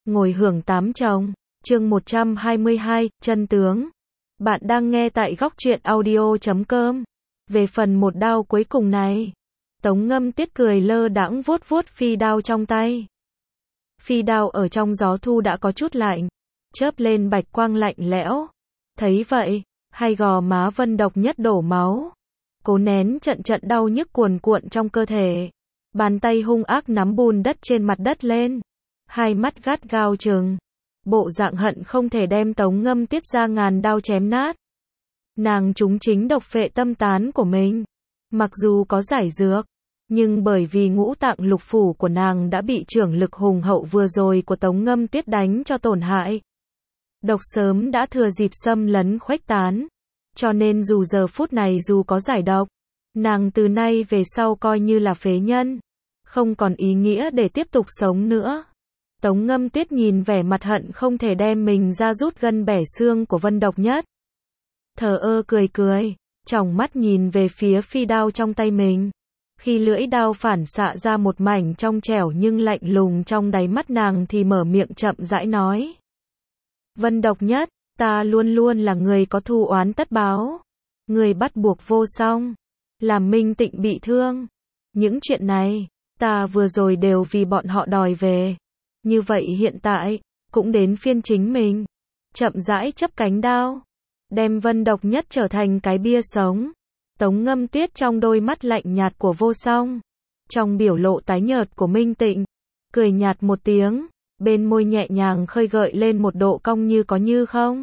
ngồi hưởng tám chồng. Chương 122, chân tướng. Bạn đang nghe tại góc truyện audio.com. Về phần một đao cuối cùng này, Tống Ngâm Tuyết cười lơ đãng vuốt vuốt phi đao trong tay. Phi đao ở trong gió thu đã có chút lạnh, chớp lên bạch quang lạnh lẽo. Thấy vậy, hai gò má Vân Độc Nhất đổ máu, cố nén trận trận đau nhức cuồn cuộn trong cơ thể. Bàn tay hung ác nắm bùn đất trên mặt đất lên, hai mắt gắt gao trừng, bộ dạng hận không thể đem Tống Ngâm Tuyết ra ngàn đao chém nát. Nàng trúng chính độc phệ tâm tán của mình. Mặc dù có giải dược, nhưng bởi vì ngũ tạng lục phủ của nàng đã bị chưởng lực hùng hậu vừa rồi của Tống Ngâm Tuyết đánh cho tổn hại. Độc sớm đã thừa dịp xâm lấn khuếch tán, cho nên dù giờ phút này dù có giải độc, nàng từ nay về sau coi như là phế nhân, không còn ý nghĩa để tiếp tục sống nữa. Tống Ngâm Tuyết nhìn vẻ mặt hận không thể đem mình ra rút gân bẻ xương của Vân Độc Nhất. Thờ ơ cười cười, tròng mắt nhìn về phía phi đao trong tay mình. Khi lưỡi đao phản xạ ra một mảnh trong trẻo nhưng lạnh lùng trong đáy mắt nàng thì mở miệng chậm rãi nói. Vân Độc Nhất, ta luôn luôn là người có thù oán tất báo. Người bắt buộc Vô Song, làm Minh Tịnh bị thương. Những chuyện này, ta vừa rồi đều vì bọn họ đòi về. Như vậy hiện tại, cũng đến phiên chính mình. Chậm rãi chấp cánh đao, đem Vân Độc Nhất trở thành cái bia sống. Tống Ngâm Tuyết trong đôi mắt lạnh nhạt của Vô Song, trong biểu lộ tái nhợt của Minh Tịnh, cười nhạt một tiếng, bên môi nhẹ nhàng khơi gợi lên một độ cong như có như không.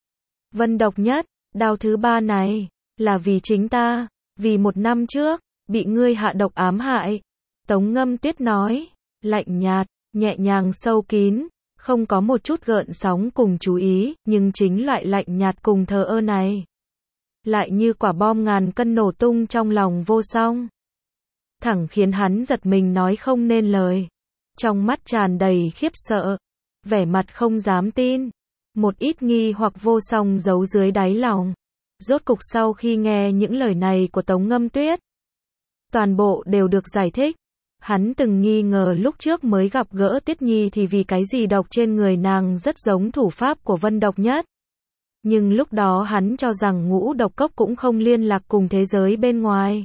Vân Độc Nhất, đao thứ ba này, là vì chính ta, vì một năm trước, bị ngươi hạ độc ám hại. Tống Ngâm Tuyết nói, lạnh nhạt, nhẹ nhàng sâu kín, không có một chút gợn sóng cùng chú ý, nhưng chính loại lạnh nhạt cùng thờ ơ này, lại như quả bom ngàn cân nổ tung trong lòng Vô Song. Thẳng khiến hắn giật mình nói không nên lời. Trong mắt tràn đầy khiếp sợ, vẻ mặt không dám tin, một ít nghi hoặc Vô Song giấu dưới đáy lòng. Rốt cục sau khi nghe những lời này của Tống Ngâm Tuyết, toàn bộ đều được giải thích. Hắn từng nghi ngờ lúc trước mới gặp gỡ Tuyết Nhi thì vì cái gì độc trên người nàng rất giống thủ pháp của Vân Độc Nhất. Nhưng lúc đó hắn cho rằng ngũ độc cốc cũng không liên lạc cùng thế giới bên ngoài.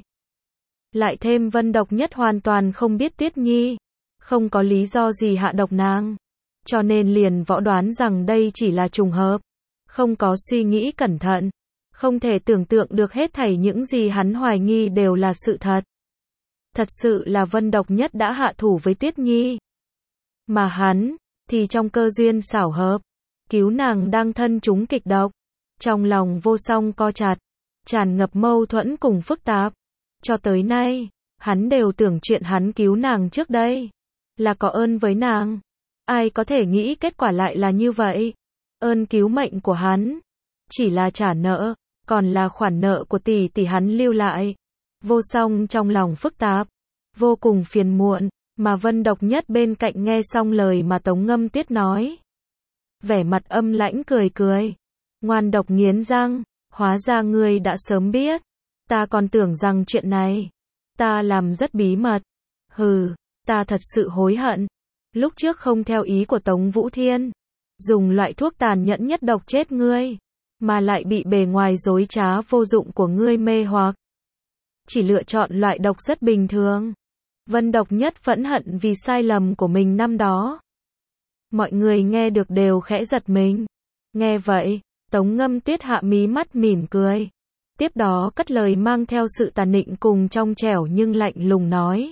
Lại thêm Vân Độc Nhất hoàn toàn không biết Tuyết Nhi, không có lý do gì hạ độc nàng, cho nên liền võ đoán rằng đây chỉ là trùng hợp, không có suy nghĩ cẩn thận, không thể tưởng tượng được hết thảy những gì hắn hoài nghi đều là sự thật. Thật sự là Vân Độc Nhất đã hạ thủ với Tuyết Nhi, mà hắn thì trong cơ duyên xảo hợp, cứu nàng đang thân trúng kịch độc. Trong lòng Vô Song co chặt, tràn ngập mâu thuẫn cùng phức tạp. Cho tới nay, hắn đều tưởng chuyện hắn cứu nàng trước đây là có ơn với nàng. Ai có thể nghĩ kết quả lại là như vậy. Ơn cứu mệnh của hắn chỉ là trả nợ, còn là khoản nợ của tỷ tỷ hắn lưu lại. Vô Song trong lòng phức tạp, vô cùng phiền muộn, mà Vân Độc Nhất bên cạnh nghe xong lời mà Tống Ngâm Tuyết nói, vẻ mặt âm lãnh cười cười, ngoan độc nghiến răng, hóa ra ngươi đã sớm biết, ta còn tưởng rằng chuyện này ta làm rất bí mật. Hừ, ta thật sự hối hận, lúc trước không theo ý của Tống Vũ Thiên, dùng loại thuốc tàn nhẫn nhất độc chết ngươi, mà lại bị bề ngoài dối trá vô dụng của ngươi mê hoặc, chỉ lựa chọn loại độc rất bình thường. Vân Độc Nhất phẫn hận vì sai lầm của mình năm đó. Mọi người nghe được đều khẽ giật mình. Nghe vậy, Tống Ngâm Tuyết hạ mí mắt mỉm cười, tiếp đó cất lời mang theo sự tàn nịnh cùng trong trẻo nhưng lạnh lùng nói.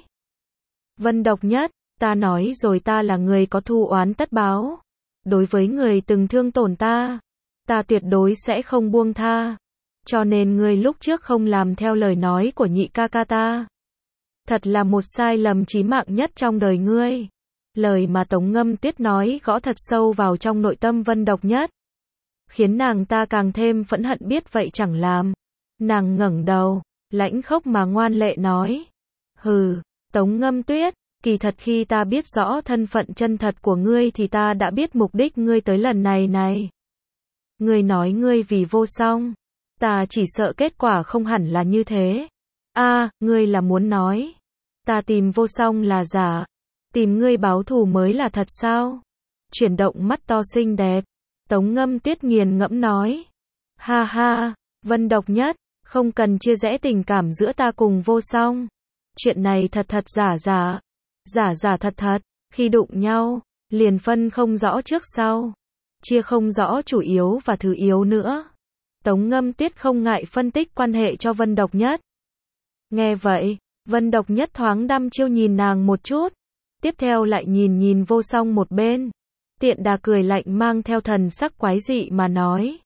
Vân Độc Nhất, ta nói rồi, ta là người có thù oán tất báo. Đối với người từng thương tổn ta, ta tuyệt đối sẽ không buông tha. Cho nên ngươi lúc trước không làm theo lời nói của nhị ca ca ta, thật là một sai lầm chí mạng nhất trong đời ngươi. Lời mà Tống Ngâm Tuyết nói gõ thật sâu vào trong nội tâm Vân Độc Nhất, khiến nàng ta càng thêm phẫn hận biết vậy chẳng làm. Nàng ngẩng đầu, lãnh khốc mà ngoan lệ nói. Hừ, Tống Ngâm Tuyết, kỳ thật khi ta biết rõ thân phận chân thật của ngươi thì ta đã biết mục đích ngươi tới lần này này. Ngươi nói ngươi vì Vô Song, ta chỉ sợ kết quả không hẳn là như thế. Ngươi là muốn nói, ta tìm Vô Song là giả, tìm ngươi báo thù mới là thật sao? chuyển động mắt to xinh đẹp. Tống Ngâm Tuyết nghiền ngẫm nói. Ha ha, Vân Độc Nhất, không cần chia rẽ tình cảm giữa ta cùng Vô Song. Chuyện này thật thật giả giả, giả giả thật thật, khi đụng nhau, liền phân không rõ trước sau, chia không rõ chủ yếu và thứ yếu nữa. Tống Ngâm Tuyết không ngại phân tích quan hệ cho Vân Độc Nhất. Nghe vậy, Vân Độc Nhất thoáng đăm chiêu nhìn nàng một chút, tiếp theo lại nhìn Vô Song một bên. Tiện đà cười lạnh mang theo thần sắc quái dị mà nói.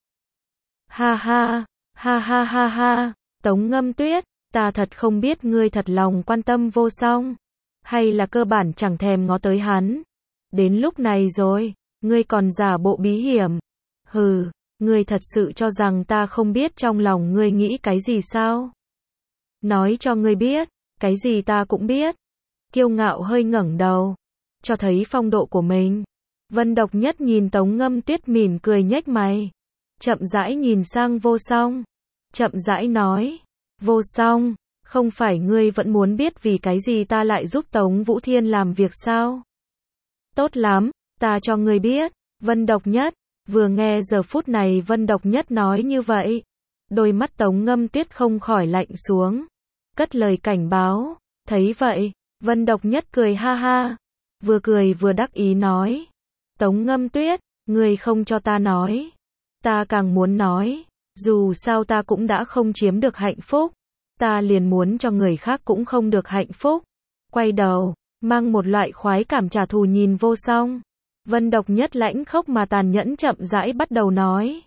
Ha ha, ha ha ha ha, Tống Ngâm Tuyết, ta thật không biết ngươi thật lòng quan tâm Vô Song, hay là cơ bản chẳng thèm ngó tới hắn. Đến lúc này rồi, ngươi còn giả bộ bí hiểm. Hừ, ngươi thật sự cho rằng ta không biết trong lòng ngươi nghĩ cái gì sao? Nói cho ngươi biết, cái gì ta cũng biết. Kiêu ngạo hơi ngẩng đầu, cho thấy phong độ của mình. Vân Độc Nhất nhìn Tống Ngâm Tuyết mỉm cười nhếch mày, chậm rãi nhìn sang Vô Song, chậm rãi nói, Vô Song, không phải ngươi vẫn muốn biết vì cái gì ta lại giúp Tống Vũ Thiên làm việc sao? Tốt lắm, ta cho ngươi biết. Vân Độc Nhất, vừa nghe giờ phút này Vân Độc Nhất nói như vậy, đôi mắt Tống Ngâm Tuyết không khỏi lạnh xuống, cất lời cảnh báo. Thấy vậy, Vân Độc Nhất cười ha ha, vừa cười vừa đắc ý nói, Tống Ngâm Tuyết, ngươi không cho ta nói, ta càng muốn nói, dù sao ta cũng đã không chiếm được hạnh phúc, ta liền muốn cho người khác cũng không được hạnh phúc. Quay đầu, mang một loại khoái cảm trả thù nhìn Vô Song. Vân Độc Nhất lãnh khốc mà tàn nhẫn chậm rãi bắt đầu nói.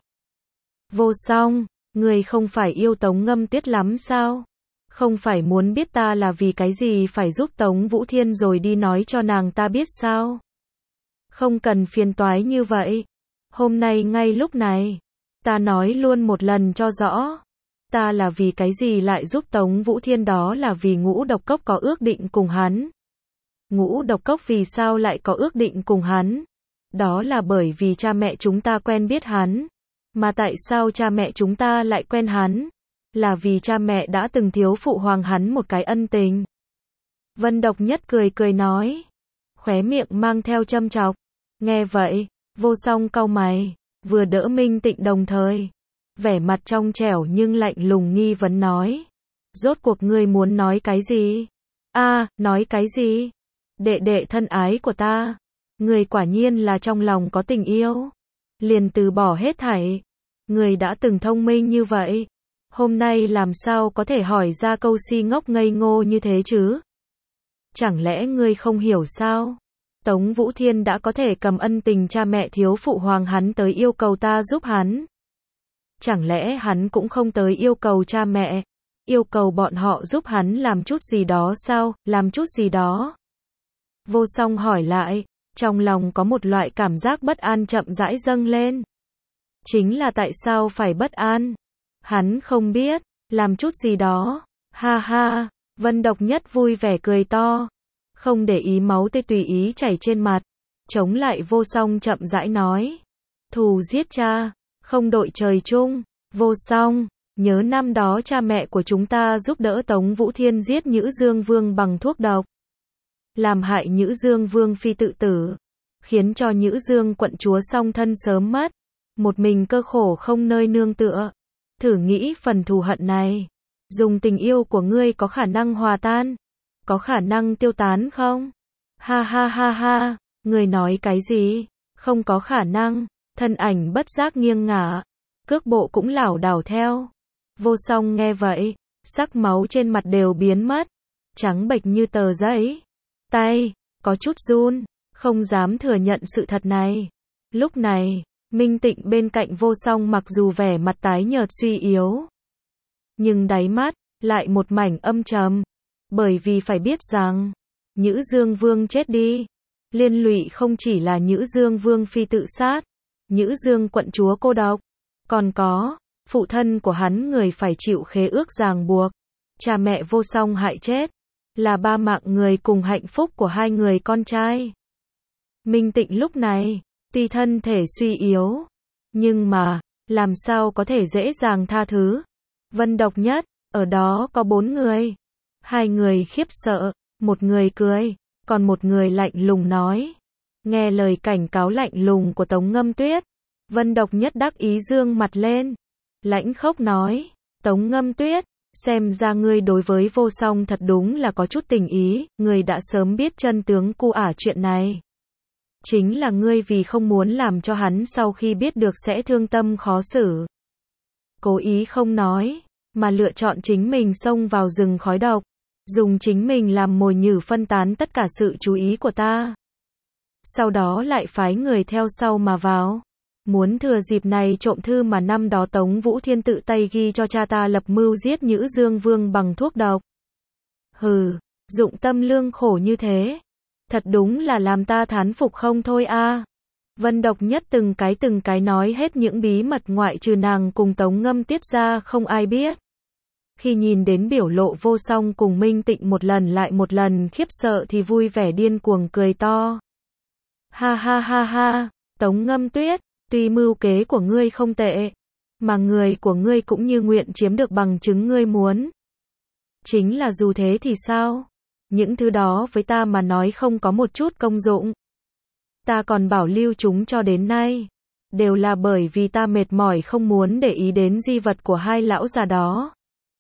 Vô Song, ngươi không phải yêu Tống Ngâm Tuyết lắm sao? Không phải muốn biết ta là vì cái gì phải giúp Tống Vũ Thiên rồi đi nói cho nàng ta biết sao? Không cần phiền toái như vậy. Hôm nay ngay lúc này, ta nói luôn một lần cho rõ. Ta là vì cái gì lại giúp Tống Vũ Thiên, đó là vì Ngũ Độc Cốc có ước định cùng hắn. Ngũ Độc Cốc vì sao lại có ước định cùng hắn? Đó là bởi vì cha mẹ chúng ta quen biết hắn. Mà tại sao cha mẹ chúng ta lại quen hắn? Là vì cha mẹ đã từng thiếu phụ hoàng hắn một cái ân tình. Vân Độc Nhất cười cười nói, khóe miệng mang theo châm chọc. Nghe vậy, Vô Song cau mày, vừa đỡ Minh Tịnh đồng thời, vẻ mặt trong trẻo nhưng lạnh lùng nghi vấn nói, rốt cuộc ngươi muốn nói cái gì? Nói cái gì? Đệ đệ thân ái của ta, ngươi quả nhiên là trong lòng có tình yêu, liền từ bỏ hết thảy. Ngươi đã từng thông minh như vậy, hôm nay làm sao có thể hỏi ra câu si ngốc ngây ngô như thế chứ? Chẳng lẽ ngươi không hiểu sao? Tống Vũ Thiên đã có thể cầm ân tình cha mẹ thiếu phụ hoàng hắn tới yêu cầu ta giúp hắn. Chẳng lẽ hắn cũng không tới yêu cầu cha mẹ, yêu cầu bọn họ giúp hắn làm chút gì đó sao? Làm chút gì đó? Vô Song hỏi lại, trong lòng có một loại cảm giác bất an chậm rãi dâng lên. Chính là tại sao phải bất an? Hắn không biết, làm chút gì đó. Ha ha, Vân Độc Nhất vui vẻ cười to, không để ý máu tươi tùy ý chảy trên mặt, chống lại Vô Song chậm rãi nói, thù giết cha, không đội trời chung. Vô Song, nhớ năm đó cha mẹ của chúng ta giúp đỡ Tống Vũ Thiên giết Nhữ Dương Vương bằng thuốc độc, làm hại Nhữ Dương Vương phi tự tử, khiến cho Nhữ Dương quận chúa song thân sớm mất, một mình cơ khổ không nơi nương tựa. Thử nghĩ phần thù hận này, dùng tình yêu của ngươi có khả năng hòa tan, có khả năng tiêu tán không? Ha ha ha ha, ngươi nói cái gì? Không có khả năng. Thân ảnh bất giác nghiêng ngả, cước bộ cũng lảo đảo theo. Vô Song nghe vậy, sắc máu trên mặt đều biến mất, trắng bệch như tờ giấy. Tay có chút run, không dám thừa nhận sự thật này. Lúc này, Minh Tịnh bên cạnh Vô Song mặc dù vẻ mặt tái nhợt suy yếu, nhưng đáy mắt lại một mảnh âm trầm, bởi vì phải biết rằng, Nhữ Dương Vương chết đi, liên lụy không chỉ là Nhữ Dương Vương phi tự sát, Nhữ Dương quận chúa cô độc, còn có phụ thân của hắn người phải chịu khế ước ràng buộc, cha mẹ Vô Song hại chết, là 3 mạng người cùng hạnh phúc của 2 người con trai. Minh Tịnh lúc này, tuy thân thể suy yếu, nhưng mà, làm sao có thể dễ dàng tha thứ. Vân Độc Nhất, ở đó có 4 người. 2 người khiếp sợ, một người cười, còn một người lạnh lùng nói. Nghe lời cảnh cáo lạnh lùng của Tống Ngâm Tuyết, Vân Độc Nhất đắc ý dương mặt lên, lãnh khốc nói, Tống Ngâm Tuyết, xem ra ngươi đối với Vô Song thật đúng là có chút tình ý, ngươi đã sớm biết chân tướng cu ả chuyện này. Chính là ngươi vì không muốn làm cho hắn sau khi biết được sẽ thương tâm khó xử. Cố ý không nói, mà lựa chọn chính mình xông vào rừng khói độc, dùng chính mình làm mồi nhử phân tán tất cả sự chú ý của ta. Sau đó lại phái người theo sau mà vào. Muốn thừa dịp này trộm thư mà năm đó Tống Vũ Thiên tự tay ghi cho cha ta lập mưu giết Nhữ Dương Vương bằng thuốc độc. Hừ, dụng tâm lương khổ như thế. Thật đúng là làm ta thán phục không thôi a. Vân Độc Nhất từng cái nói hết những bí mật ngoại trừ nàng cùng Tống Ngâm Tuyết ra không ai biết. Khi nhìn đến biểu lộ Vô Song cùng Minh Tịnh một lần lại một lần khiếp sợ thì vui vẻ điên cuồng cười to. Ha ha ha ha, Tống Ngâm Tuyết, tuy mưu kế của ngươi không tệ, mà người của ngươi cũng như nguyện chiếm được bằng chứng ngươi muốn. Chính là dù thế thì sao? Những thứ đó với ta mà nói không có một chút công dụng. Ta còn bảo lưu chúng cho đến nay. Đều là bởi vì ta mệt mỏi không muốn để ý đến di vật của hai lão già đó.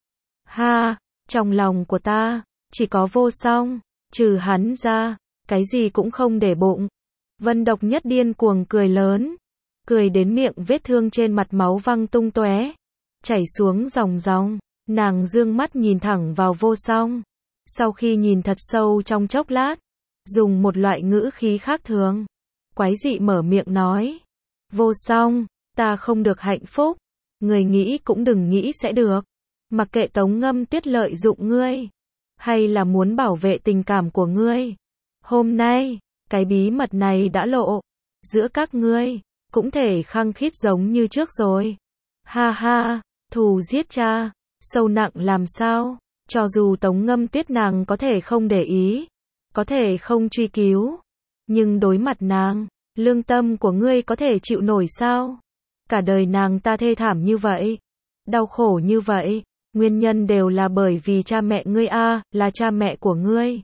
Ha, trong lòng của ta, chỉ có Vô Song, trừ hắn ra, cái gì cũng không để bụng. Vân Độc Nhất điên cuồng cười lớn. Cười đến miệng vết thương trên mặt máu văng tung tóe, chảy xuống ròng ròng. Nàng dương mắt nhìn thẳng vào Vô Song. Sau khi nhìn thật sâu trong chốc lát, dùng một loại ngữ khí khác thường, quái dị mở miệng nói. Vô Song, ta không được hạnh phúc. Người nghĩ cũng đừng nghĩ sẽ được. Mặc kệ Tống Ngâm Tuyết lợi dụng ngươi, hay là muốn bảo vệ tình cảm của ngươi. Hôm nay, cái bí mật này đã lộ. Giữa các ngươi, cũng thể khăng khít giống như trước rồi. Ha ha, thù giết cha, sâu nặng làm sao? Cho dù Tống Ngâm Tuyết nàng có thể không để ý, có thể không truy cứu, nhưng đối mặt nàng, lương tâm của ngươi có thể chịu nổi sao? Cả đời nàng ta thê thảm như vậy, đau khổ như vậy, nguyên nhân đều là bởi vì cha mẹ ngươi a, là cha mẹ của ngươi.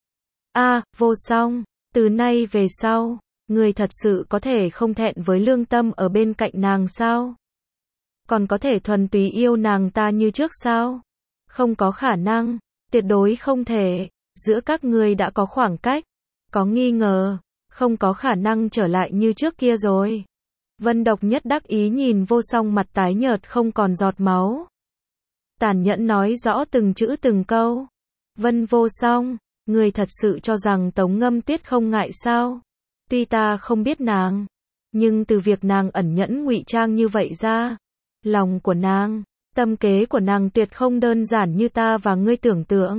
A, Vô Song, từ nay về sau, ngươi thật sự có thể không thẹn với lương tâm ở bên cạnh nàng sao? Còn có thể thuần túy yêu nàng ta như trước sao? Không có khả năng, tuyệt đối không thể. Giữa các ngươi đã có khoảng cách, có nghi ngờ, không có khả năng trở lại như trước kia rồi. Vân Độc Nhất đắc ý nhìn Vô Song mặt tái nhợt không còn giọt máu. Tàn nhẫn nói rõ từng chữ từng câu. Vân Vô Song, ngươi thật sự cho rằng Tống Ngâm Tuyết không ngại sao? Tuy ta không biết nàng, nhưng từ việc nàng ẩn nhẫn ngụy trang như vậy ra, lòng của nàng, tâm kế của nàng tuyệt không đơn giản như ta và ngươi tưởng tượng.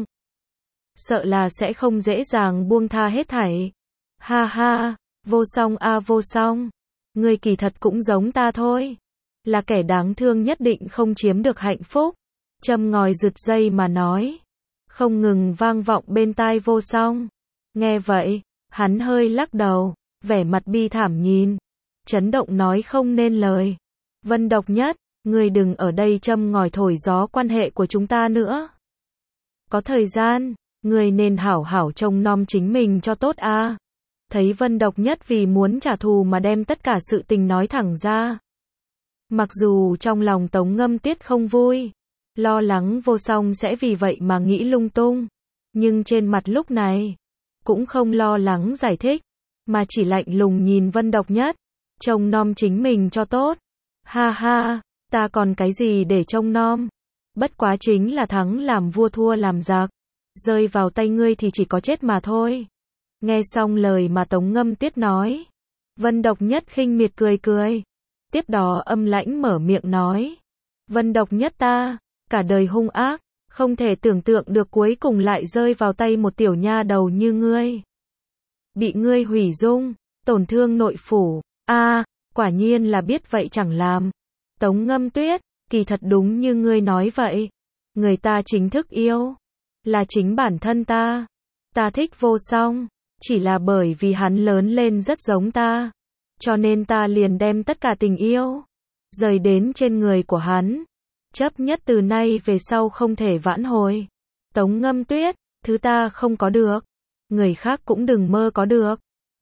Sợ là sẽ không dễ dàng buông tha hết thảy. Ha ha, Vô Song a Vô Song, ngươi kỳ thật cũng giống ta thôi. Là kẻ đáng thương nhất định không chiếm được hạnh phúc. Châm ngòi rực dây mà nói. Không ngừng vang vọng bên tai Vô Song. Nghe vậy, hắn hơi lắc đầu, vẻ mặt bi thảm nhìn. Chấn động nói không nên lời. Vân Độc Nhất, ngươi đừng ở đây châm ngòi thổi gió quan hệ của chúng ta nữa. Có thời gian, ngươi nên hảo hảo trông nom chính mình cho tốt a. Thấy Vân Độc Nhất vì muốn trả thù mà đem tất cả sự tình nói thẳng ra. Mặc dù trong lòng Tống Ngâm Tuyết không vui, lo lắng Vô Song sẽ vì vậy mà nghĩ lung tung, nhưng trên mặt lúc này, cũng không lo lắng giải thích, mà chỉ lạnh lùng nhìn Vân Độc Nhất, trông nom chính mình cho tốt. Ha ha, ta còn cái gì để trông nom? Bất quá chính là thắng làm vua thua làm giặc, rơi vào tay ngươi thì chỉ có chết mà thôi. Nghe xong lời mà Tống Ngâm Tuyết nói, Vân Độc Nhất khinh miệt cười cười, tiếp đó âm lãnh mở miệng nói. Vân Độc Nhất ta, cả đời hung ác, không thể tưởng tượng được cuối cùng lại rơi vào tay một tiểu nha đầu như ngươi. Bị ngươi hủy dung, tổn thương nội phủ, quả nhiên là biết vậy chẳng làm. Tống Ngâm Tuyết, kỳ thật đúng như ngươi nói vậy. Người ta chính thức yêu, là chính bản thân ta. Ta thích Vô Song, chỉ là bởi vì hắn lớn lên rất giống ta. Cho nên ta liền đem tất cả tình yêu, rời đến trên người của hắn. Chấp nhất từ nay về sau không thể vãn hồi. Tống Ngâm Tuyết, thứ ta không có được, người khác cũng đừng mơ có được.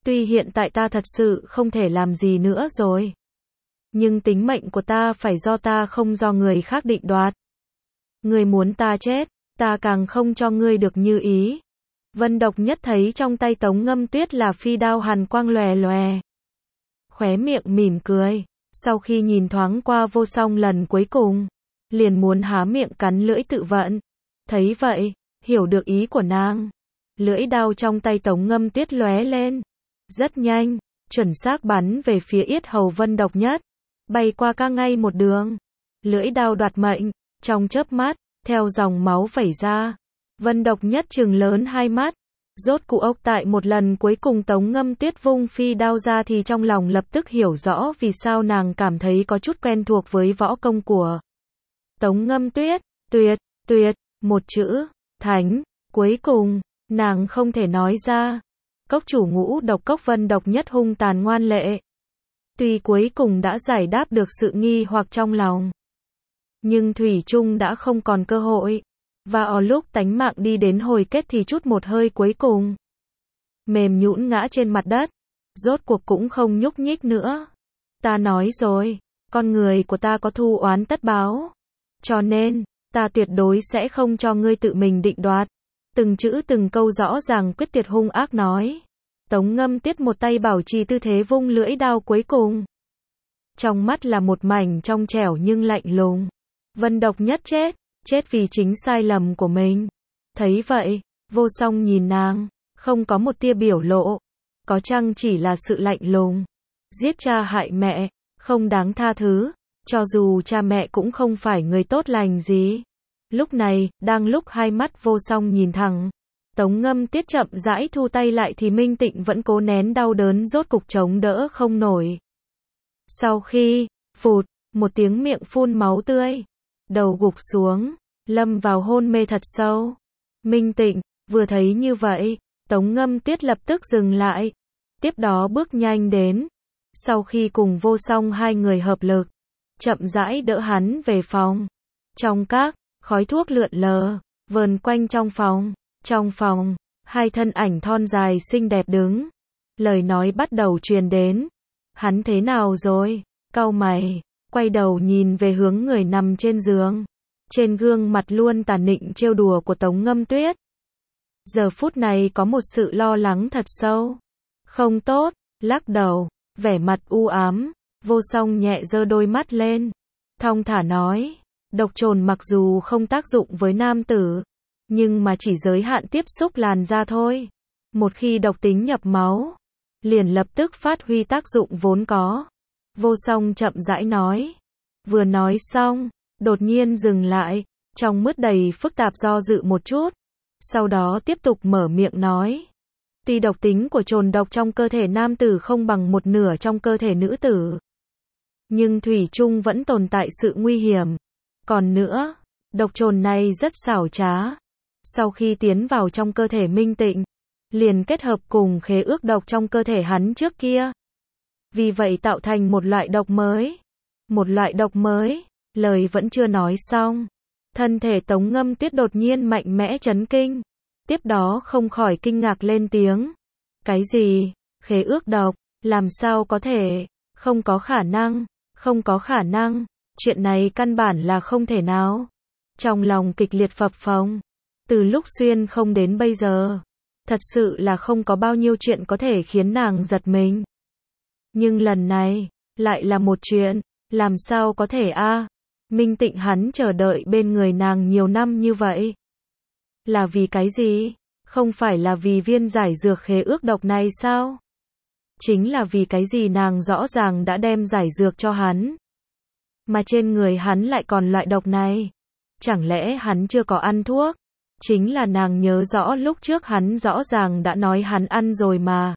Tuy hiện tại ta thật sự không thể làm gì nữa rồi. Nhưng tính mệnh của ta phải do ta không do người khác định đoạt. Ngươi muốn ta chết, ta càng không cho ngươi được như ý. Vân Độc Nhất thấy trong tay Tống Ngâm Tuyết là phi đao hàn quang lòe lòe. Khóe miệng mỉm cười, sau khi nhìn thoáng qua Vô Song lần cuối cùng, liền muốn há miệng cắn lưỡi tự vận. Thấy vậy, hiểu được ý của nàng. Lưỡi đao trong tay Tống Ngâm Tuyết lóe lên. Rất nhanh, chuẩn xác bắn về phía yết hầu Vân Độc Nhất. Bay qua ca ngay một đường. Lưỡi đao đoạt mệnh, trong chớp mắt, theo dòng máu vẩy ra. Vân Độc Nhất trừng lớn hai mắt. Rốt cuộc ốc tại một lần cuối cùng Tống Ngâm Tuyết vung phi đao ra thì trong lòng lập tức hiểu rõ vì sao nàng cảm thấy có chút quen thuộc với võ công của Tống Ngâm Tuyết. Tuyệt, tuyệt, một chữ, thánh, cuối cùng, nàng không thể nói ra. Cốc chủ Ngũ Độc Cốc Vân Độc Nhất hung tàn ngoan lệ. Tuy cuối cùng đã giải đáp được sự nghi hoặc trong lòng, nhưng thủy chung đã không còn cơ hội. Và ở lúc tánh mạng đi đến hồi kết thì chút một hơi cuối cùng, mềm nhũn ngã trên mặt đất, rốt cuộc cũng không nhúc nhích nữa. Ta nói rồi, con người của ta có thù oán tất báo. Cho nên, ta tuyệt đối sẽ không cho ngươi tự mình định đoạt. Từng chữ từng câu rõ ràng quyết tuyệt hung ác nói. Tống Ngâm Tuyết một tay bảo trì tư thế vung lưỡi đao cuối cùng. Trong mắt là một mảnh trong trẻo nhưng lạnh lùng. Vân Độc Nhất chết, chết vì chính sai lầm của mình. Thấy vậy, Vô Song nhìn nàng, không có một tia biểu lộ. Có chăng chỉ là sự lạnh lùng. Giết cha hại mẹ, không đáng tha thứ. Cho dù cha mẹ cũng không phải người tốt lành gì. Lúc này, đang lúc hai mắt Vô Song nhìn thẳng, Tống Ngâm Tuyết chậm rãi thu tay lại thì Minh Tịnh vẫn cố nén đau đớn rốt cục chống đỡ không nổi. Sau khi, phụt, một tiếng miệng phun máu tươi, đầu gục xuống, lâm vào hôn mê thật sâu. Minh Tịnh, vừa thấy như vậy, Tống Ngâm Tuyết lập tức dừng lại, tiếp đó bước nhanh đến. Sau khi cùng Vô Song hai người hợp lực, chậm rãi đỡ hắn về phòng. Trong các khói thuốc lượn lờ, vờn quanh trong phòng. Trong phòng, hai thân ảnh thon dài xinh đẹp đứng. Lời nói bắt đầu truyền đến. Hắn thế nào rồi? Cau mày, quay đầu nhìn về hướng người nằm trên giường. Trên gương mặt luôn tàn nịnh trêu đùa của Tống Ngâm Tuyết. Giờ phút này có một sự lo lắng thật sâu. Không tốt, lắc đầu, vẻ mặt u ám, Vô Song nhẹ giơ đôi mắt lên. Thong thả nói. Độc trồn mặc dù không tác dụng với nam tử, nhưng mà chỉ giới hạn tiếp xúc làn da thôi. Một khi độc tính nhập máu, liền lập tức phát huy tác dụng vốn có. Vô Song chậm rãi nói. Vừa nói xong, đột nhiên dừng lại, trong mứt đầy phức tạp do dự một chút. Sau đó tiếp tục mở miệng nói. Tuy độc tính của trồn độc trong cơ thể nam tử không bằng một nửa trong cơ thể nữ tử, nhưng thủy chung vẫn tồn tại sự nguy hiểm. Còn nữa, độc trồn này rất xảo trá. Sau khi tiến vào trong cơ thể Minh Tịnh, liền kết hợp cùng khế ước độc trong cơ thể hắn trước kia. Vì vậy tạo thành một loại độc mới. Một loại độc mới, lời vẫn chưa nói xong. Thân thể Tống Ngâm Tuyết đột nhiên mạnh mẽ chấn kinh. Tiếp đó không khỏi kinh ngạc lên tiếng. Cái gì? Khế ước độc? Làm sao có thể? Không có khả năng. Không có khả năng. Chuyện này căn bản là không thể nào. Trong lòng kịch liệt phập phồng. Từ lúc xuyên không đến bây giờ, thật sự là không có bao nhiêu chuyện có thể khiến nàng giật mình. Nhưng lần này, lại là một chuyện, làm sao có thể a? Minh Tịnh hắn chờ đợi bên người nàng nhiều năm như vậy. Là vì cái gì? Không phải là vì viên giải dược khế ước độc này sao? Chính là vì cái gì nàng rõ ràng đã đem giải dược cho hắn. Mà trên người hắn lại còn loại độc này. Chẳng lẽ hắn chưa có ăn thuốc? Chính là nàng nhớ rõ lúc trước hắn rõ ràng đã nói hắn ăn rồi mà.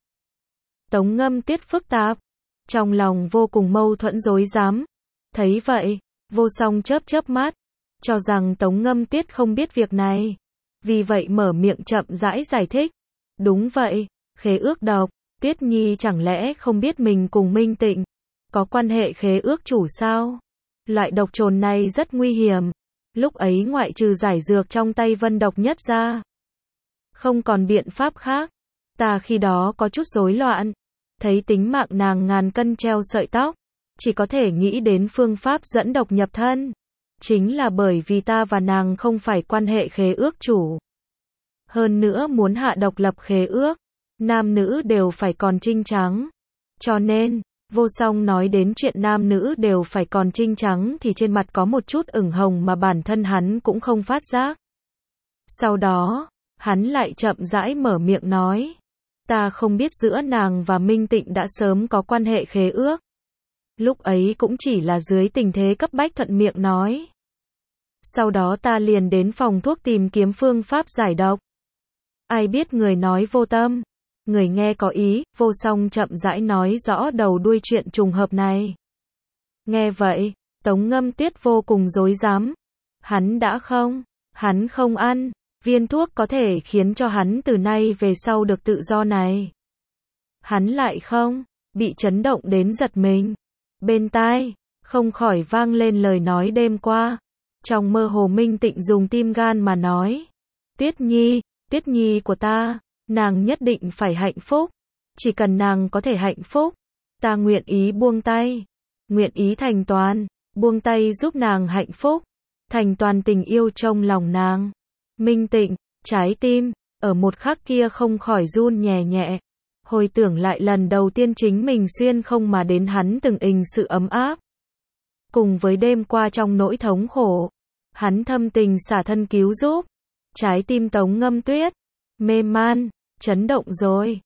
Tống Ngâm Tuyết phức tạp, trong lòng vô cùng mâu thuẫn rối rắm. Thấy vậy, Vô Song chớp chớp mắt, cho rằng Tống Ngâm Tuyết không biết việc này. Vì vậy mở miệng chậm rãi giải thích. Đúng vậy, khế ước độc, Tuyết Nhi chẳng lẽ không biết mình cùng Minh Tịnh có quan hệ khế ước chủ sao? Loại độc trồn này rất nguy hiểm. Lúc ấy ngoại trừ giải dược trong tay Vân Độc Nhất ra, không còn biện pháp khác. Ta khi đó có chút rối loạn, thấy tính mạng nàng ngàn cân treo sợi tóc, chỉ có thể nghĩ đến phương pháp dẫn độc nhập thân. Chính là bởi vì ta và nàng không phải quan hệ khế ước chủ. Hơn nữa muốn hạ độc lập khế ước, nam nữ đều phải còn trinh trắng. Cho nên, Vô Song nói đến chuyện nam nữ đều phải còn trinh trắng thì trên mặt có một chút ửng hồng mà bản thân hắn cũng không phát giác. Sau đó, hắn lại chậm rãi mở miệng nói. Ta không biết giữa nàng và Minh Tịnh đã sớm có quan hệ khế ước. Lúc ấy cũng chỉ là dưới tình thế cấp bách thuận miệng nói. Sau đó ta liền đến phòng thuốc tìm kiếm phương pháp giải độc. Ai biết người nói vô tâm, người nghe có ý, Vô Song chậm rãi nói rõ đầu đuôi chuyện trùng hợp này. Nghe vậy, Tống Ngâm Tuyết vô cùng rối rắm. Hắn không ăn, viên thuốc có thể khiến cho hắn từ nay về sau được tự do này. Hắn lại không, bị chấn động đến giật mình. Bên tai, không khỏi vang lên lời nói đêm qua. Trong mơ hồ Minh Tịnh dùng tim gan mà nói. Tuyết Nhi của ta, nàng nhất định phải hạnh phúc. Chỉ cần nàng có thể hạnh phúc, ta nguyện ý buông tay. Nguyện ý thành toàn, buông tay giúp nàng hạnh phúc. Thành toàn tình yêu trong lòng nàng. Minh Tịnh, trái tim, ở một khắc kia không khỏi run nhẹ nhẹ. Hồi tưởng lại lần đầu tiên chính mình xuyên không mà đến hắn từng ình sự ấm áp. Cùng với đêm qua trong nỗi thống khổ, hắn thâm tình xả thân cứu giúp. Trái tim Tống Ngâm Tuyết, mê man, chấn động rồi,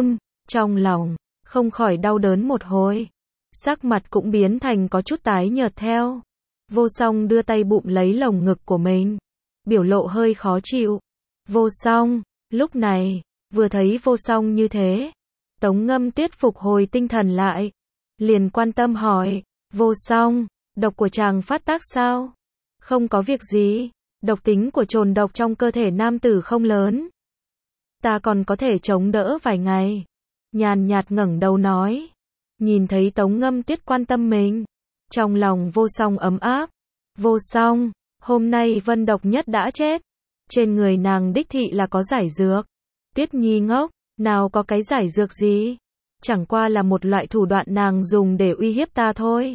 trong lòng, không khỏi đau đớn một hồi. Sắc mặt cũng biến thành có chút tái nhợt theo. Vô Song đưa tay bụm lấy lồng ngực của mình. Biểu lộ hơi khó chịu. Vô Song, lúc này, vừa thấy Vô Song như thế, Tống Ngâm Tuyết phục hồi tinh thần lại. Liền quan tâm hỏi, Vô Song, độc của chàng phát tác sao? Không có việc gì, độc tính của trồn độc trong cơ thể nam tử không lớn. Ta còn có thể chống đỡ vài ngày. Nhàn nhạt ngẩng đầu nói. Nhìn thấy Tống Ngâm Tuyết quan tâm mình, trong lòng Vô Song ấm áp. Vô Song, hôm nay Vân Độc Nhất đã chết. Trên người nàng đích thị là có giải dược. Tuyết Nhi ngốc, nào có cái giải dược gì. Chẳng qua là một loại thủ đoạn nàng dùng để uy hiếp ta thôi.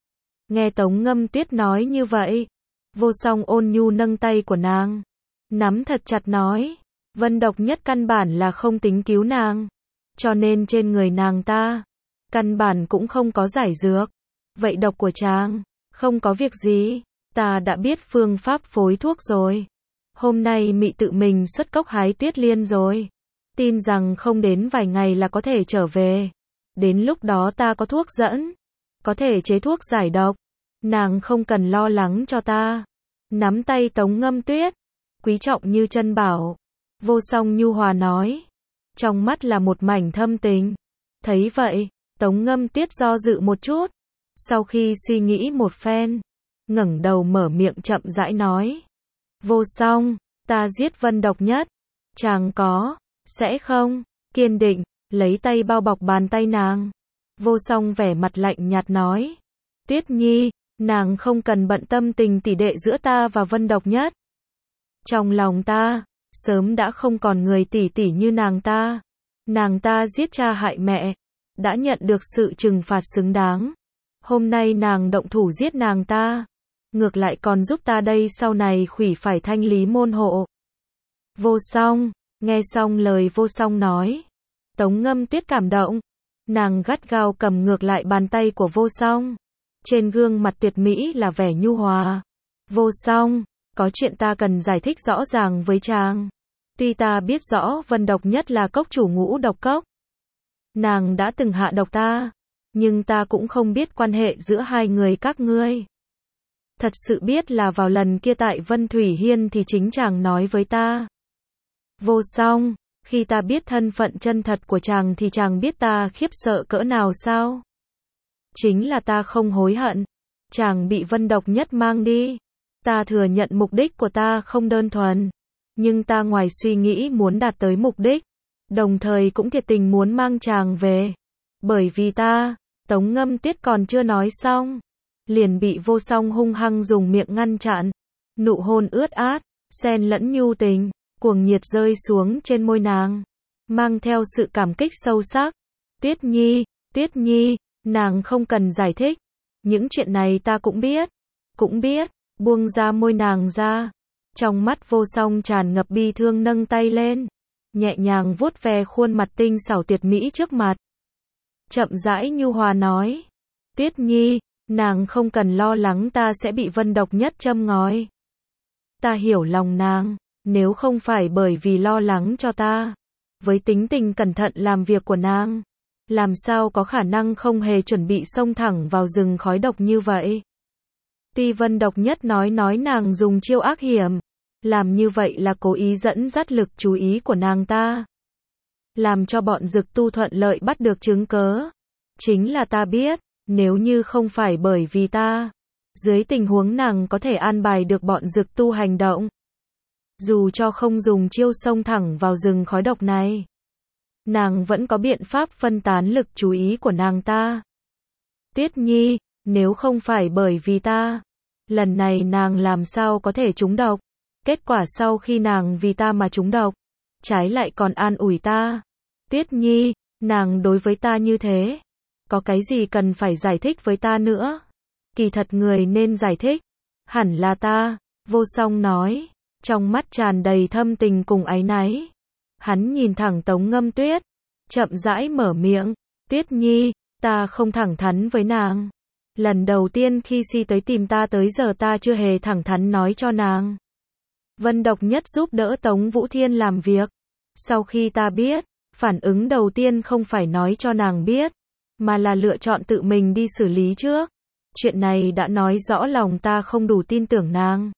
Nghe Tống Ngâm Tuyết nói như vậy, Vô Song ôn nhu nâng tay của nàng, nắm thật chặt nói. Vân Độc Nhất căn bản là không tính cứu nàng. Cho nên trên người nàng ta, căn bản cũng không có giải dược. Vậy độc của chàng, không có việc gì. Ta đã biết phương pháp phối thuốc rồi. Hôm nay mị tự mình xuất cốc hái tuyết liên rồi. Tin rằng không đến vài ngày là có thể trở về. Đến lúc đó ta có thuốc dẫn, có thể chế thuốc giải độc. Nàng không cần lo lắng cho ta. Nắm tay Tống Ngâm Tuyết, quý trọng như chân bảo. Vô Song nhu hòa nói. Trong mắt là một mảnh thâm tình. Thấy vậy, Tống Ngâm Tuyết do dự một chút. Sau khi suy nghĩ một phen, ngẩng đầu mở miệng chậm rãi nói. Vô Song, ta giết Vân Độc Nhất. Chàng sẽ không, kiên định, lấy tay bao bọc bàn tay nàng. Vô Song vẻ mặt lạnh nhạt nói. Tuyết Nhi, nàng không cần bận tâm tình tỷ đệ giữa ta và Vân Độc Nhất. Trong lòng ta, sớm đã không còn người tỷ tỷ như nàng ta. Nàng ta giết cha hại mẹ, đã nhận được sự trừng phạt xứng đáng. Hôm nay nàng động thủ giết nàng ta, ngược lại còn giúp ta đây sau này khủy phải thanh lý môn hộ. Vô Song, nghe xong lời Vô Song nói, Tống Ngâm Tuyết cảm động. Nàng gắt gao cầm ngược lại bàn tay của Vô Song. Trên gương mặt tuyệt mỹ là vẻ nhu hòa. Vô Song, có chuyện ta cần giải thích rõ ràng với chàng. Tuy ta biết rõ Vân Độc Nhất là cốc chủ Ngũ Độc Cốc, nàng đã từng hạ độc ta, nhưng ta cũng không biết quan hệ giữa hai người các ngươi. Thật sự biết là vào lần kia tại Vân Thủy Hiên thì chính chàng nói với ta. Vô Song, khi ta biết thân phận chân thật của chàng thì chàng biết ta khiếp sợ cỡ nào sao? Chính là ta không hối hận. Chàng bị Vân Độc Nhất mang đi. Ta thừa nhận mục đích của ta không đơn thuần. Nhưng ta ngoài suy nghĩ muốn đạt tới mục đích, đồng thời cũng thiệt tình muốn mang chàng về. Bởi vì ta, Tống Ngâm Tuyết còn chưa nói xong, liền bị Vô Song hung hăng dùng miệng ngăn chặn. Nụ hôn ướt át, xen lẫn nhu tình, cuồng nhiệt rơi xuống trên môi nàng, mang theo sự cảm kích sâu sắc. Tuyết Nhi, nàng không cần giải thích. Những chuyện này ta cũng biết, buông ra môi nàng ra. Trong mắt Vô Song tràn ngập bi thương nâng tay lên, nhẹ nhàng vuốt ve khuôn mặt tinh xảo tuyệt mỹ trước mặt. Chậm rãi nhu hòa nói, Tuyết Nhi, nàng không cần lo lắng ta sẽ bị Vân Độc Nhất châm ngòi. Ta hiểu lòng nàng, nếu không phải bởi vì lo lắng cho ta, với tính tình cẩn thận làm việc của nàng, làm sao có khả năng không hề chuẩn bị xông thẳng vào rừng khói độc như vậy. Tuy Vân Độc Nhất nói nàng dùng chiêu ác hiểm, làm như vậy là cố ý dẫn dắt lực chú ý của nàng ta, làm cho bọn Dực Tu thuận lợi bắt được chứng cớ. Chính là ta biết, nếu như không phải bởi vì ta, dưới tình huống nàng có thể an bài được bọn Dực Tu hành động, dù cho không dùng chiêu xông thẳng vào rừng khói độc này, nàng vẫn có biện pháp phân tán lực chú ý của nàng ta. Tuyết Nhi, nếu không phải bởi vì ta, lần này nàng làm sao có thể trúng độc. Kết quả sau khi nàng vì ta mà trúng độc, trái lại còn an ủi ta. Tuyết Nhi, nàng đối với ta như thế, có cái gì cần phải giải thích với ta nữa? Kỳ thật người nên giải thích, hẳn là ta, Vô Song nói, trong mắt tràn đầy thâm tình cùng áy náy. Hắn nhìn thẳng Tống Ngâm Tuyết, chậm rãi mở miệng, Tuyết Nhi, ta không thẳng thắn với nàng. Lần đầu tiên khi Si tới tìm ta tới giờ ta chưa hề thẳng thắn nói cho nàng. Vân Độc Nhất giúp đỡ Tống Vũ Thiên làm việc. Sau khi ta biết, phản ứng đầu tiên không phải nói cho nàng biết, mà là lựa chọn tự mình đi xử lý trước. Chuyện này đã nói rõ lòng ta không đủ tin tưởng nàng.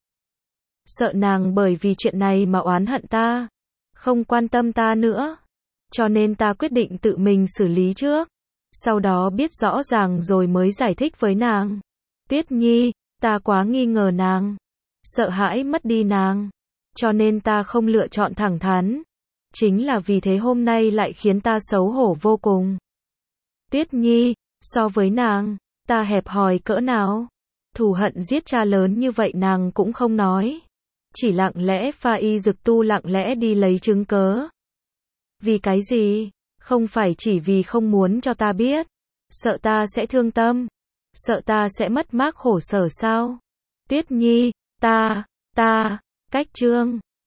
Sợ nàng bởi vì chuyện này mà oán hận ta, không quan tâm ta nữa. Cho nên ta quyết định tự mình xử lý trước. Sau đó biết rõ ràng rồi mới giải thích với nàng. Tuyết Nhi, ta quá nghi ngờ nàng, sợ hãi mất đi nàng, cho nên ta không lựa chọn thẳng thắn. Chính là vì thế hôm nay lại khiến ta xấu hổ vô cùng. Tuyết Nhi, so với nàng, ta hẹp hòi cỡ nào? Thù hận giết cha lớn như vậy nàng cũng không nói. Chỉ lặng lẽ pha y Dực Tu lặng lẽ đi lấy chứng cớ. Vì cái gì? Không phải chỉ vì không muốn cho ta biết. Sợ ta sẽ thương tâm. Sợ ta sẽ mất mát khổ sở sao? Tuyết Nhi, cách chương